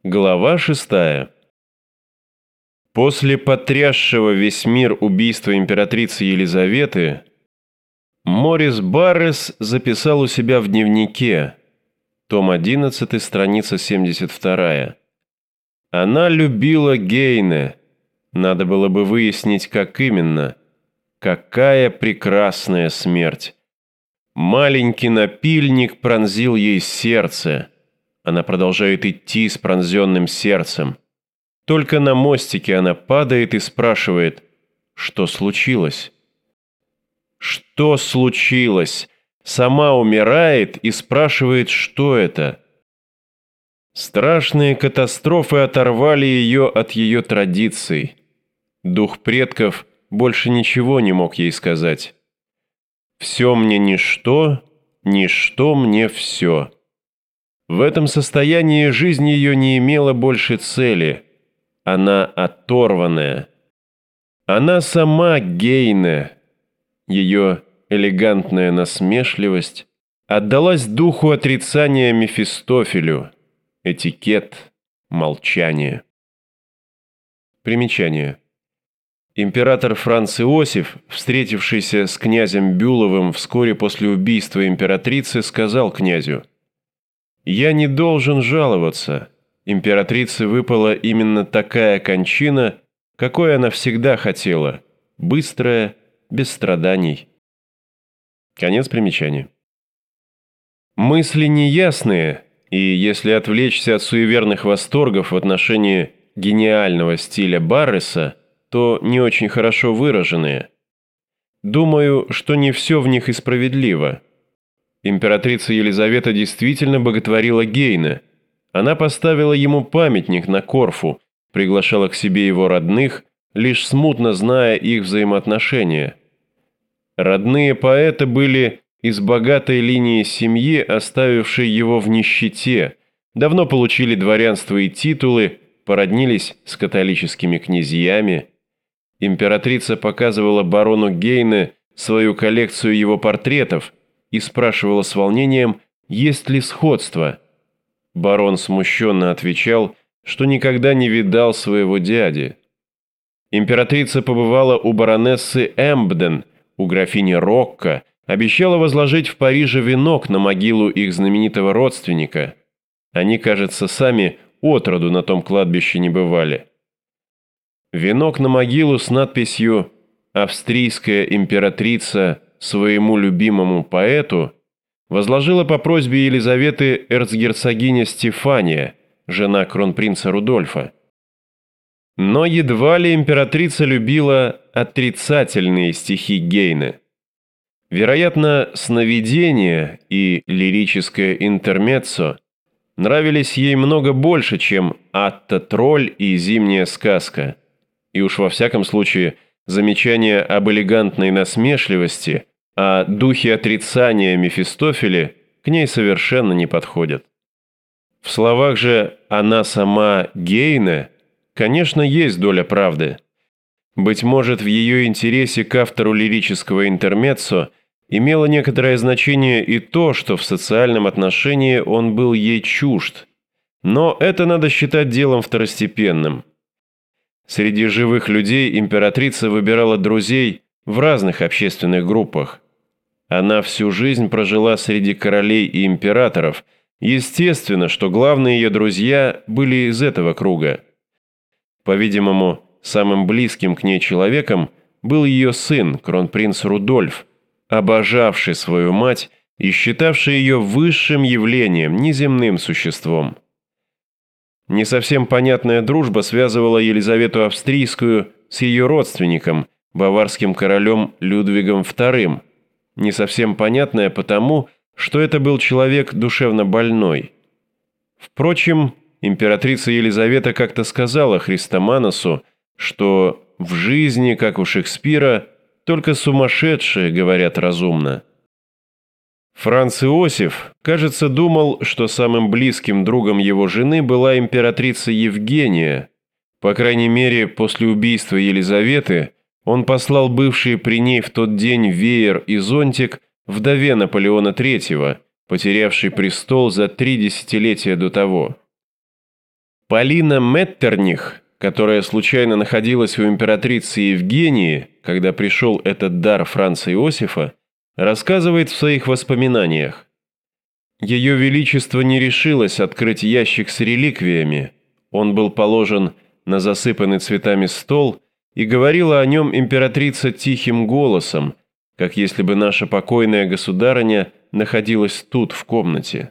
Глава 6. После потрясшего весь мир убийства императрицы Елизаветы, Морис Баррес записал у себя в дневнике, том 11, страница 72. Она любила Гейне. Надо было бы выяснить, как именно. Какая прекрасная смерть! Маленький напильник пронзил ей сердце. Она продолжает идти с пронзенным сердцем. Только на мостике она падает и спрашивает, что случилось? Что случилось? Сама умирает и спрашивает, что это? Страшные катастрофы оторвали ее от ее традиций. Дух предков больше ничего не мог ей сказать. «Все мне ничто, ничто мне все». В этом состоянии жизнь ее не имела больше цели. Она оторванная. Она сама Гейне. Ее элегантная насмешливость отдалась духу отрицания Мефистофелю. Этикет, молчание. Примечание. Император Франц Иосиф, встретившийся с князем Бюловым вскоре после убийства императрицы, сказал князю: «Я не должен жаловаться. Императрице выпала именно такая кончина, какой она всегда хотела. Быстрая, без страданий». Конец примечания. Мысли неясные, и если отвлечься от суеверных восторгов в отношении гениального стиля Барреса, то не очень хорошо выраженные. Думаю, что не все в них и справедливо. Императрица Елизавета действительно боготворила Гейне. Она поставила ему памятник на Корфу, приглашала к себе его родных, лишь смутно зная их взаимоотношения. Родные поэта были из богатой линии семьи, оставившей его в нищете, давно получили дворянство и титулы, породнились с католическими князьями. Императрица показывала барону Гейне свою коллекцию его портретов и спрашивала с волнением, есть ли сходство. Барон смущенно отвечал, что никогда не видал своего дяди. Императрица побывала у баронессы Эмбден, у графини Рокко, обещала возложить в Париже венок на могилу их знаменитого родственника. Они, кажется, сами отроду на том кладбище не бывали. Венок на могилу с надписью «Австрийская императрица своему любимому поэту» возложила по просьбе Елизаветы эрцгерцогиня Стефания, жена кронпринца Рудольфа. Но едва ли императрица любила отрицательные стихи Гейне. Вероятно, сновидение и лирическое интермеццо нравились ей много больше, чем «Атта-тролль» и «Зимняя сказка». И уж во всяком случае, замечания об элегантной насмешливости, о духе отрицания Мефистофеля к ней совершенно не подходят. В словах же «она сама Гейне» конечно, есть доля правды. Быть может, в ее интересе к автору лирического интермеццо имело некоторое значение и то, что в социальном отношении он был ей чужд. Но это надо считать делом второстепенным. Среди живых людей императрица выбирала друзей в разных общественных группах. Она всю жизнь прожила среди королей и императоров. Естественно, что главные ее друзья были из этого круга. По-видимому, самым близким к ней человеком был ее сын, кронпринц Рудольф, обожавший свою мать и считавший ее высшим явлением, неземным существом. Не совсем понятная дружба связывала Елизавету Австрийскую с ее родственником, баварским королем Людвигом II. Не совсем понятная потому, что это был человек душевно больной. Впрочем, императрица Елизавета как-то сказала Христоманосу, что в жизни, как у Шекспира, только сумасшедшие говорят разумно. Франц Иосиф, кажется, думал, что самым близким другом его жены была императрица Евгения. По крайней мере, после убийства Елизаветы он послал бывшие при ней в тот день веер и зонтик вдове Наполеона III, потерявшей престол за 3 десятилетия до того. Полина Меттерних, которая случайно находилась у императрицы Евгении, когда пришел этот дар Франца Иосифа, рассказывает в своих воспоминаниях. Ее Величество не решилось открыть ящик с реликвиями. Он был положен на засыпанный цветами стол, и говорила о нем императрица тихим голосом, как если бы наша покойная государыня находилась тут, в комнате.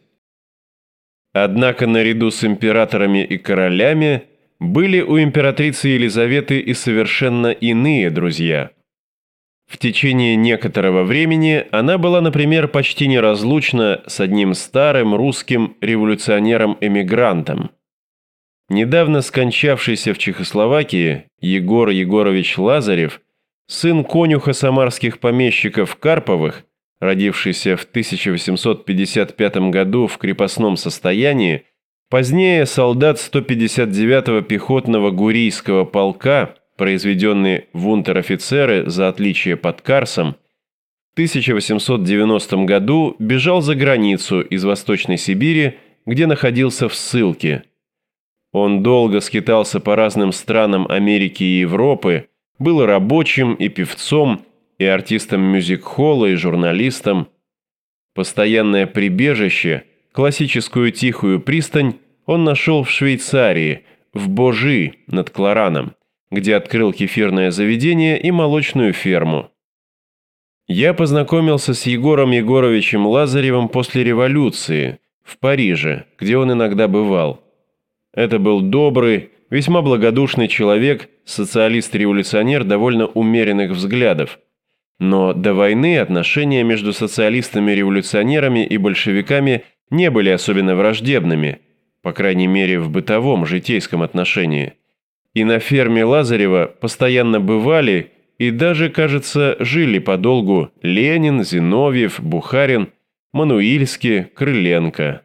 Однако наряду с императорами и королями были у императрицы Елизаветы и совершенно иные друзья. В течение некоторого времени она была, например, почти неразлучна с одним старым русским революционером-эмигрантом. Недавно скончавшийся в Чехословакии Егор Егорович Лазарев, сын конюха самарских помещиков Карповых, родившийся в 1855 году в крепостном состоянии, позднее солдат 159-го пехотного гурийского полка, произведенный в унтер-офицеры за отличие под Карсом, в 1890 году бежал за границу из Восточной Сибири, где находился в ссылке. Он долго скитался по разным странам Америки и Европы, был рабочим и певцом, и артистом мюзик-холла, и журналистом. Постоянное прибежище, классическую тихую пристань, он нашел в Швейцарии, в Божи над Клараном, где открыл кефирное заведение и молочную ферму. Я познакомился с Егором Егоровичем Лазаревым после революции, в Париже, где он иногда бывал. Это был добрый, весьма благодушный человек, социалист-революционер довольно умеренных взглядов. Но до войны отношения между социалистами-революционерами и большевиками не были особенно враждебными, по крайней мере в бытовом, житейском отношении. И на ферме Лазарева постоянно бывали и даже, кажется, жили подолгу Ленин, Зиновьев, Бухарин, Мануильский, Крыленко.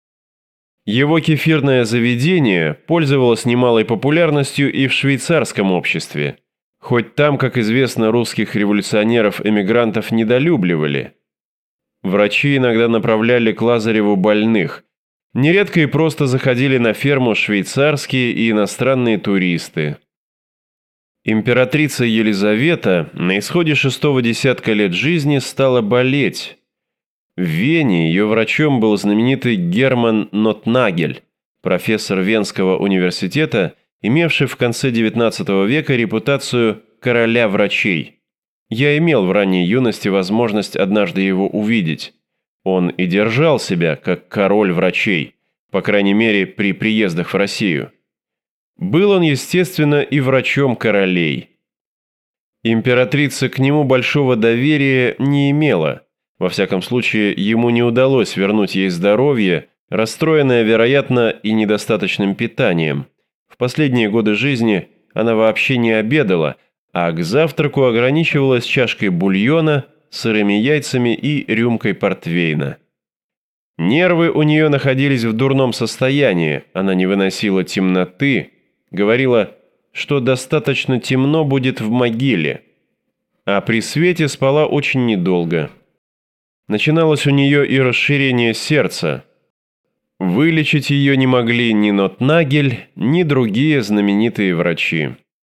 Его кефирное заведение пользовалось немалой популярностью и в швейцарском обществе, хоть там, как известно, русских революционеров-эмигрантов недолюбливали. Врачи иногда направляли к Лазареву больных, нередко и просто заходили на ферму швейцарские и иностранные туристы. Императрица Елизавета на исходе 6-го десятка лет жизни стала болеть. В Вене ее врачом был знаменитый Герман Нотнагель, профессор Венского университета, имевший в конце XIX века репутацию короля врачей. Я имел в ранней юности возможность однажды его увидеть. Он и держал себя как король врачей, по крайней мере при приездах в Россию. Был он, естественно, и врачом королей. Императрица к нему большого доверия не имела. Во всяком случае, ему не удалось вернуть ей здоровье, расстроенное, вероятно, и недостаточным питанием. В последние годы жизни она вообще не обедала, а к завтраку ограничивалась чашкой бульона, сырыми яйцами и рюмкой портвейна. Нервы у нее находились в дурном состоянии, она не выносила темноты, говорила, что достаточно темно будет в могиле, а при свете спала очень недолго. Начиналось у нее и расширение сердца. Вылечить ее не могли ни Нотнагель, ни другие знаменитые врачи.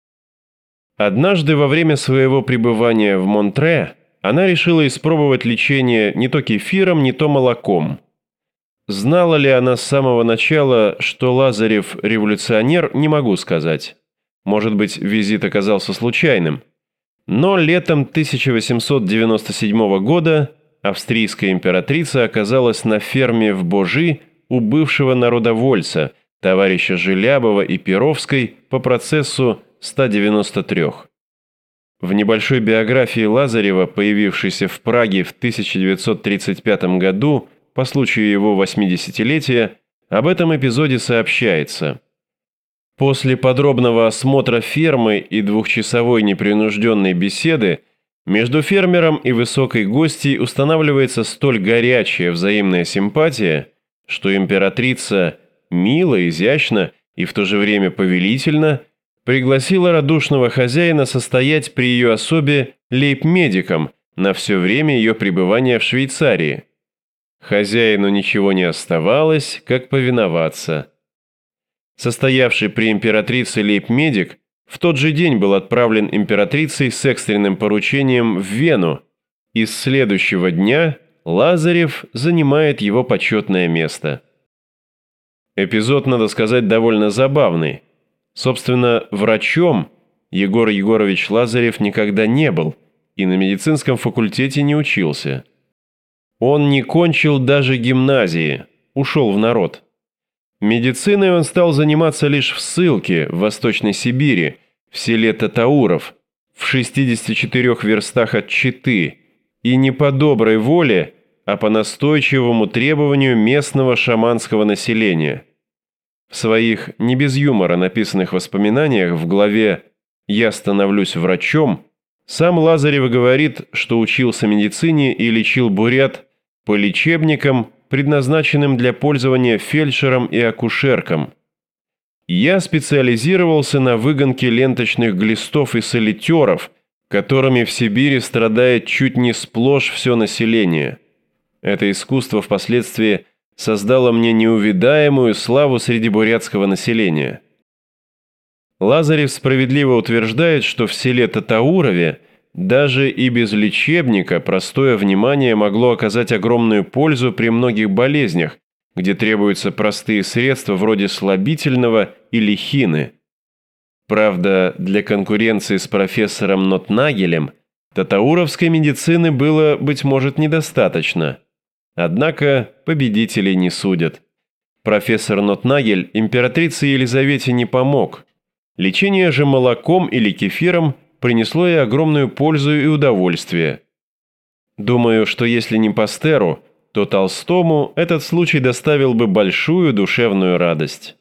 Однажды во время своего пребывания в Монтре она решила испробовать лечение не то кефиром, не то молоком. Знала ли она с самого начала, что Лазарев революционер, не могу сказать. Может быть, визит оказался случайным. Но летом 1897 года австрийская императрица оказалась на ферме в Божи у бывшего народовольца, товарища Желябова и Перовской по процессу 193. В небольшой биографии Лазарева, появившейся в Праге в 1935 году по случаю его 80-летия, об этом эпизоде сообщается. После подробного осмотра фермы и двухчасовой непринужденной беседы между фермером и высокой гостьей устанавливается столь горячая взаимная симпатия, что императрица мило, изящно и в то же время повелительно пригласила радушного хозяина состоять при ее особе лейб-медиком на все время ее пребывания в Швейцарии. Хозяину ничего не оставалось, как повиноваться. Состоявший при императрице лейб-медик в тот же день был отправлен императрицей с экстренным поручением в Вену, и с следующего дня Лазарев занимает его почетное место. Эпизод, надо сказать, довольно забавный. Собственно, врачом Егор Егорович Лазарев никогда не был и на медицинском факультете не учился. Он не кончил даже гимназии, ушел в народ. Медициной он стал заниматься лишь в ссылке в Восточной Сибири, в селе Татауров, в 64 верстах от Читы, и не по доброй воле, а по настойчивому требованию местного шаманского населения. В своих не без юмора написанных воспоминаниях в главе «Я становлюсь врачом» сам Лазарев говорит, что учился медицине и лечил бурят по лечебникам, предназначенным для пользования фельдшером и акушеркам. Я специализировался на выгонке ленточных глистов и солитеров, которыми в Сибири страдает чуть не сплошь все население. Это искусство впоследствии создало мне неувидаемую славу среди бурятского населения. Лазарев справедливо утверждает, что в селе Татаурове даже и без лечебника простое внимание могло оказать огромную пользу при многих болезнях, где требуются простые средства вроде слабительного или хины. Правда, для конкуренции с профессором Нотнагелем татауровской медицины было, быть может, недостаточно. Однако победителей не судят. Профессор Нотнагель императрице Елизавете не помог. Лечение же молоком или кефиром принесло ей огромную пользу и удовольствие. Думаю, что если не Пастеру, то Толстому этот случай доставил бы большую душевную радость.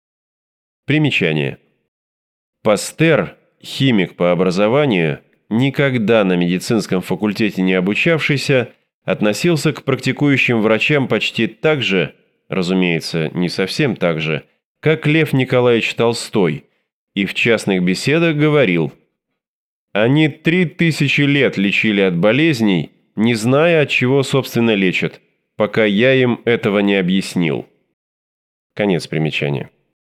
Примечание. Пастер, химик по образованию, никогда на медицинском факультете не обучавшийся, относился к практикующим врачам почти так же, разумеется, не совсем так же, как Лев Николаевич Толстой, и в частных беседах говорил: «Они 3000 лет лечили от болезней, не зная, от чего, собственно, лечат, пока я им этого не объяснил». Конец примечания.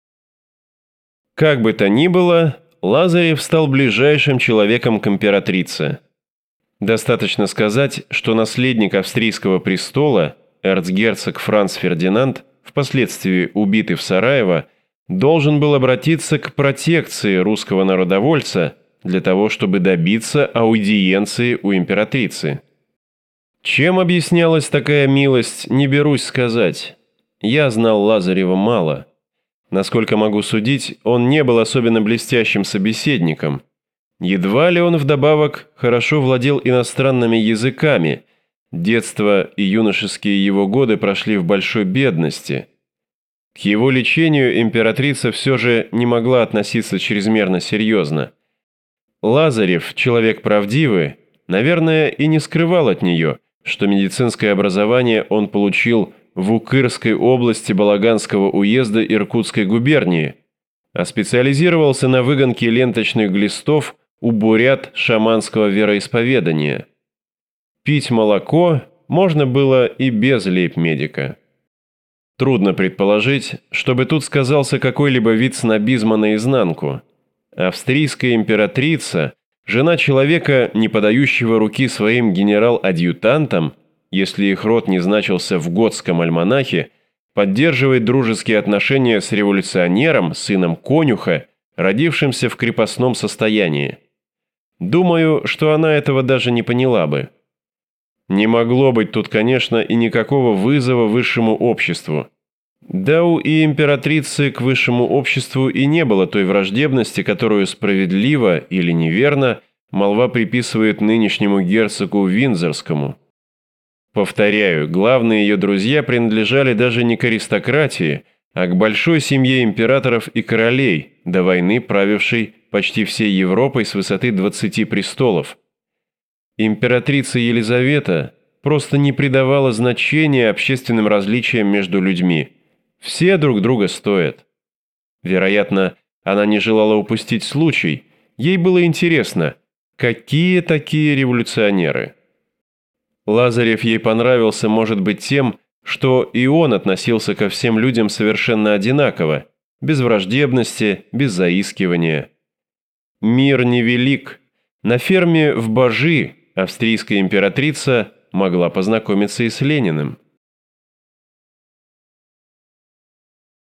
Как бы то ни было, Лазарев стал ближайшим человеком к императрице. Достаточно сказать, что наследник австрийского престола, эрцгерцог Франц Фердинанд, впоследствии убитый в Сараево, должен был обратиться к протекции русского народовольца для того, чтобы добиться аудиенции у императрицы. Чем объяснялась такая милость, не берусь сказать. Я знал Лазарева мало. Насколько могу судить, он не был особенно блестящим собеседником. Едва ли он вдобавок хорошо владел иностранными языками. Детство и юношеские его годы прошли в большой бедности. К его лечению императрица все же не могла относиться чрезмерно серьезно. Лазарев, человек правдивый, наверное, и не скрывал от нее, что медицинское образование он получил в Укырской области Балаганского уезда Иркутской губернии, а специализировался на выгонке ленточных глистов у бурят шаманского вероисповедания. Пить молоко можно было и без лейб-медика. Трудно предположить, чтобы тут сказался какой-либо вид снобизма наизнанку. Австрийская императрица, жена человека, не подающего руки своим генерал-адъютантам, если их род не значился в готском альманахе, поддерживает дружеские отношения с революционером, сыном конюха, родившимся в крепостном состоянии. Думаю, что она этого даже не поняла бы. Не могло быть тут, конечно, и никакого вызова высшему обществу. Да и императрицы к высшему обществу и не было той враждебности, которую справедливо или неверно молва приписывает нынешнему герцогу Виндзорскому. Повторяю, главные ее друзья принадлежали даже не к аристократии, а к большой семье императоров и королей, до войны правившей почти всей Европой с высоты 20 престолов. Императрица Елизавета просто не придавала значения общественным различиям между людьми. Все друг друга стоят. Вероятно, она не желала упустить случай. Ей было интересно, какие такие революционеры. Лазарев ей понравился, может быть, тем, что и он относился ко всем людям совершенно одинаково, без враждебности, без заискивания. Мир невелик. На ферме в Бажи австрийская императрица могла познакомиться и с Лениным.